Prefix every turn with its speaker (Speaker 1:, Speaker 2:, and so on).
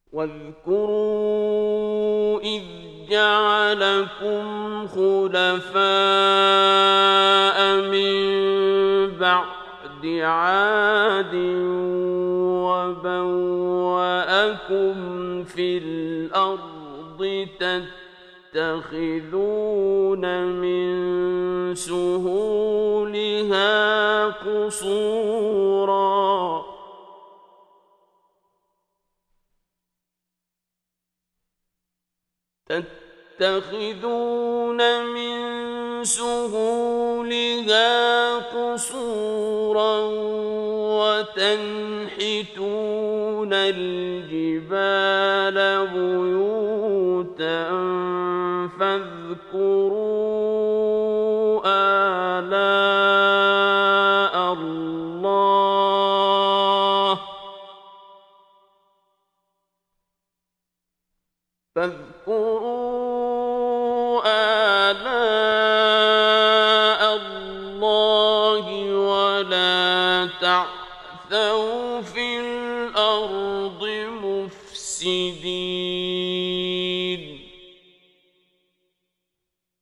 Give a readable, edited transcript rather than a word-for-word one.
Speaker 1: واذكروا إذ جعلكم خلفاء من بعد عاد وبوأكم في الأرض تتخذون من سهولها قصورا وتنحتون الجبال بيوتا فاذكروا آلاء الله ولا تعثوا في الأرض مفسدين